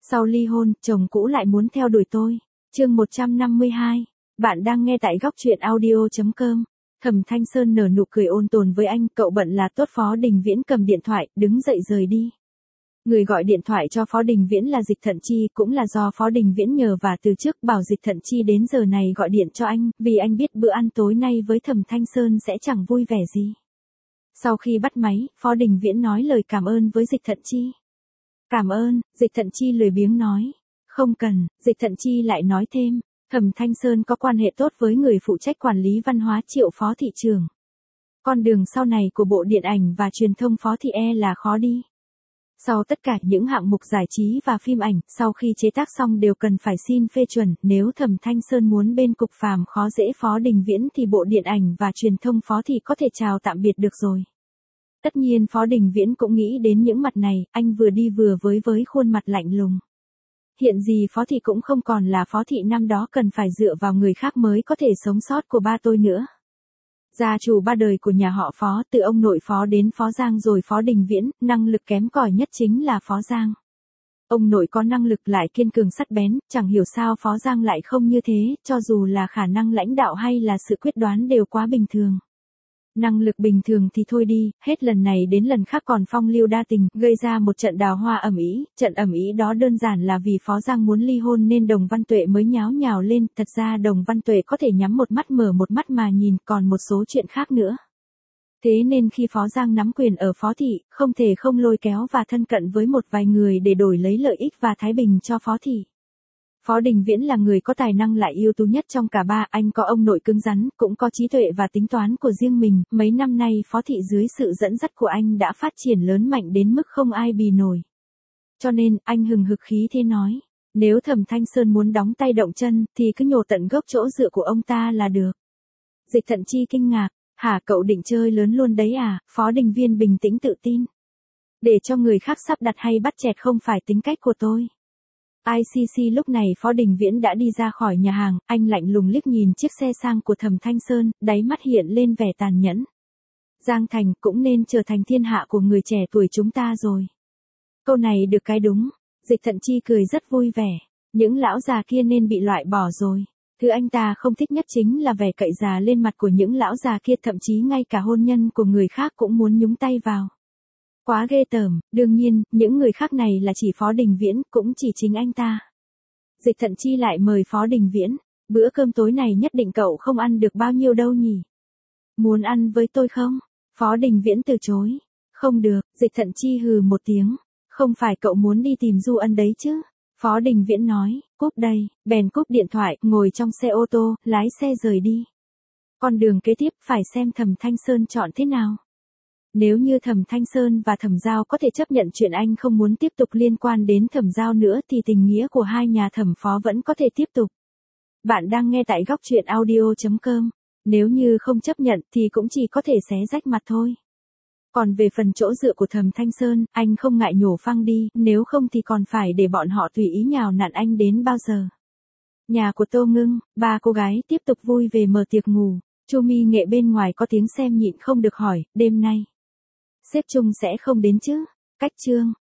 Sau ly hôn, chồng cũ lại muốn theo đuổi tôi. Chương 152. Bạn đang nghe tại góc truyện audio.com. Thẩm Thanh Sơn nở nụ cười ôn tồn với anh, cậu bận là tốt. Phó Đình Viễn cầm điện thoại, đứng dậy rời đi. Người gọi điện thoại cho Phó Đình Viễn là Dịch Thận Chi, cũng là do Phó Đình Viễn nhờ và từ trước bảo Dịch Thận Chi đến giờ này gọi điện cho anh, vì anh biết bữa ăn tối nay với Thẩm Thanh Sơn sẽ chẳng vui vẻ gì. Sau khi bắt máy, Phó Đình Viễn nói lời cảm ơn với Dịch Thận Chi. Cảm ơn, Dịch Thận Chi lười biếng nói. Không cần, Dịch Thận Chi lại nói thêm, Thẩm Thanh Sơn có quan hệ tốt với người phụ trách quản lý văn hóa Triệu phó thị trưởng. Con đường sau này của Bộ Điện ảnh và Truyền thông Phó thị là khó đi. Sau tất cả những hạng mục giải trí và phim ảnh, sau khi chế tác xong đều cần phải xin phê chuẩn, nếu Thẩm Thanh Sơn muốn bên cục phàm khó dễ Phó Đình Viễn thì Bộ Điện ảnh và Truyền thông Phó thị có thể chào tạm biệt được rồi. Tất nhiên Phó Đình Viễn cũng nghĩ đến những mặt này, anh vừa đi vừa với khuôn mặt lạnh lùng. Hiện gì Phó thị cũng không còn là Phó thị năm đó cần phải dựa vào người khác mới có thể sống sót của ba tôi nữa. Gia chủ ba đời của nhà họ Phó, từ ông nội Phó đến Phó Giang rồi Phó Đình Viễn, năng lực kém cỏi nhất chính là Phó Giang. Ông nội có năng lực lại kiên cường sắc bén, chẳng hiểu sao Phó Giang lại không như thế, cho dù là khả năng lãnh đạo hay là sự quyết đoán đều quá bình thường. Năng lực bình thường thì thôi đi, hết lần này đến lần khác còn phong lưu đa tình, gây ra một trận đào hoa ầm ĩ. Trận ầm ĩ đó đơn giản là vì Phó Giang muốn ly hôn nên Đồng Văn Tuệ mới nháo nhào lên, thật ra Đồng Văn Tuệ có thể nhắm một mắt mở một mắt mà nhìn, còn một số chuyện khác nữa. Thế nên khi Phó Giang nắm quyền ở Phó thị, không thể không lôi kéo và thân cận với một vài người để đổi lấy lợi ích và thái bình cho Phó thị. Phó Đình Viễn là người có tài năng lại ưu tú nhất trong cả ba, anh có ông nội cứng rắn, cũng có trí tuệ và tính toán của riêng mình, mấy năm nay Phó thị dưới sự dẫn dắt của anh đã phát triển lớn mạnh đến mức không ai bì nổi. Cho nên, anh hừng hực khí thế nói, nếu Thẩm Thanh Sơn muốn đóng tay động chân, thì cứ nhổ tận gốc chỗ dựa của ông ta là được. Dịch Thận Chi kinh ngạc, hả cậu định chơi lớn luôn đấy à? Phó Đình Viễn bình tĩnh tự tin. Để cho người khác sắp đặt hay bắt chẹt không phải tính cách của tôi. ICC lúc này Phó Đình Viễn đã đi ra khỏi nhà hàng, anh lạnh lùng liếc nhìn chiếc xe sang của Thẩm Thanh Sơn, đáy mắt hiện lên vẻ tàn nhẫn. Giang Thành cũng nên trở thành thiên hạ của người trẻ tuổi chúng ta rồi. Câu này được cái đúng, Dịch Thận Chi cười rất vui vẻ, những lão già kia nên bị loại bỏ rồi. Thứ anh ta không thích nhất chính là vẻ cậy già lên mặt của những lão già kia, thậm chí ngay cả hôn nhân của người khác cũng muốn nhúng tay vào. Quá ghê tởm, đương nhiên, những người khác này là chỉ Phó Đình Viễn, cũng chỉ chính anh ta. Dịch Thận Chi lại mời Phó Đình Viễn, bữa cơm tối này nhất định cậu không ăn được bao nhiêu đâu nhỉ? Muốn ăn với tôi không? Phó Đình Viễn từ chối. Không được, Dịch Thận Chi hừ một tiếng. Không phải cậu muốn đi tìm Du Ân đấy chứ? Phó Đình Viễn nói, cúp đây, bèn cúp điện thoại, ngồi trong xe ô tô, lái xe rời đi. Con đường kế tiếp phải xem Thẩm Thanh Sơn chọn thế nào. Nếu như Thẩm Thanh Sơn và Thẩm Giao có thể chấp nhận chuyện anh không muốn tiếp tục liên quan đến Thẩm Giao nữa thì tình nghĩa của hai nhà Thẩm Phó vẫn có thể tiếp tục. Bạn đang nghe tại góc truyện audio.com. Nếu như không chấp nhận thì cũng chỉ có thể xé rách mặt thôi. Còn về phần chỗ dựa của Thẩm Thanh Sơn, anh không ngại nhổ phăng đi, nếu không thì còn phải để bọn họ tùy ý nhào nặn anh đến bao giờ. Nhà của Tô Ngưng, ba cô gái tiếp tục vui về mở tiệc ngủ. Chu Mi Nghệ bên ngoài có tiếng xem nhịn không được hỏi, đêm nay sếp Trung sẽ không đến chứ? Cách chương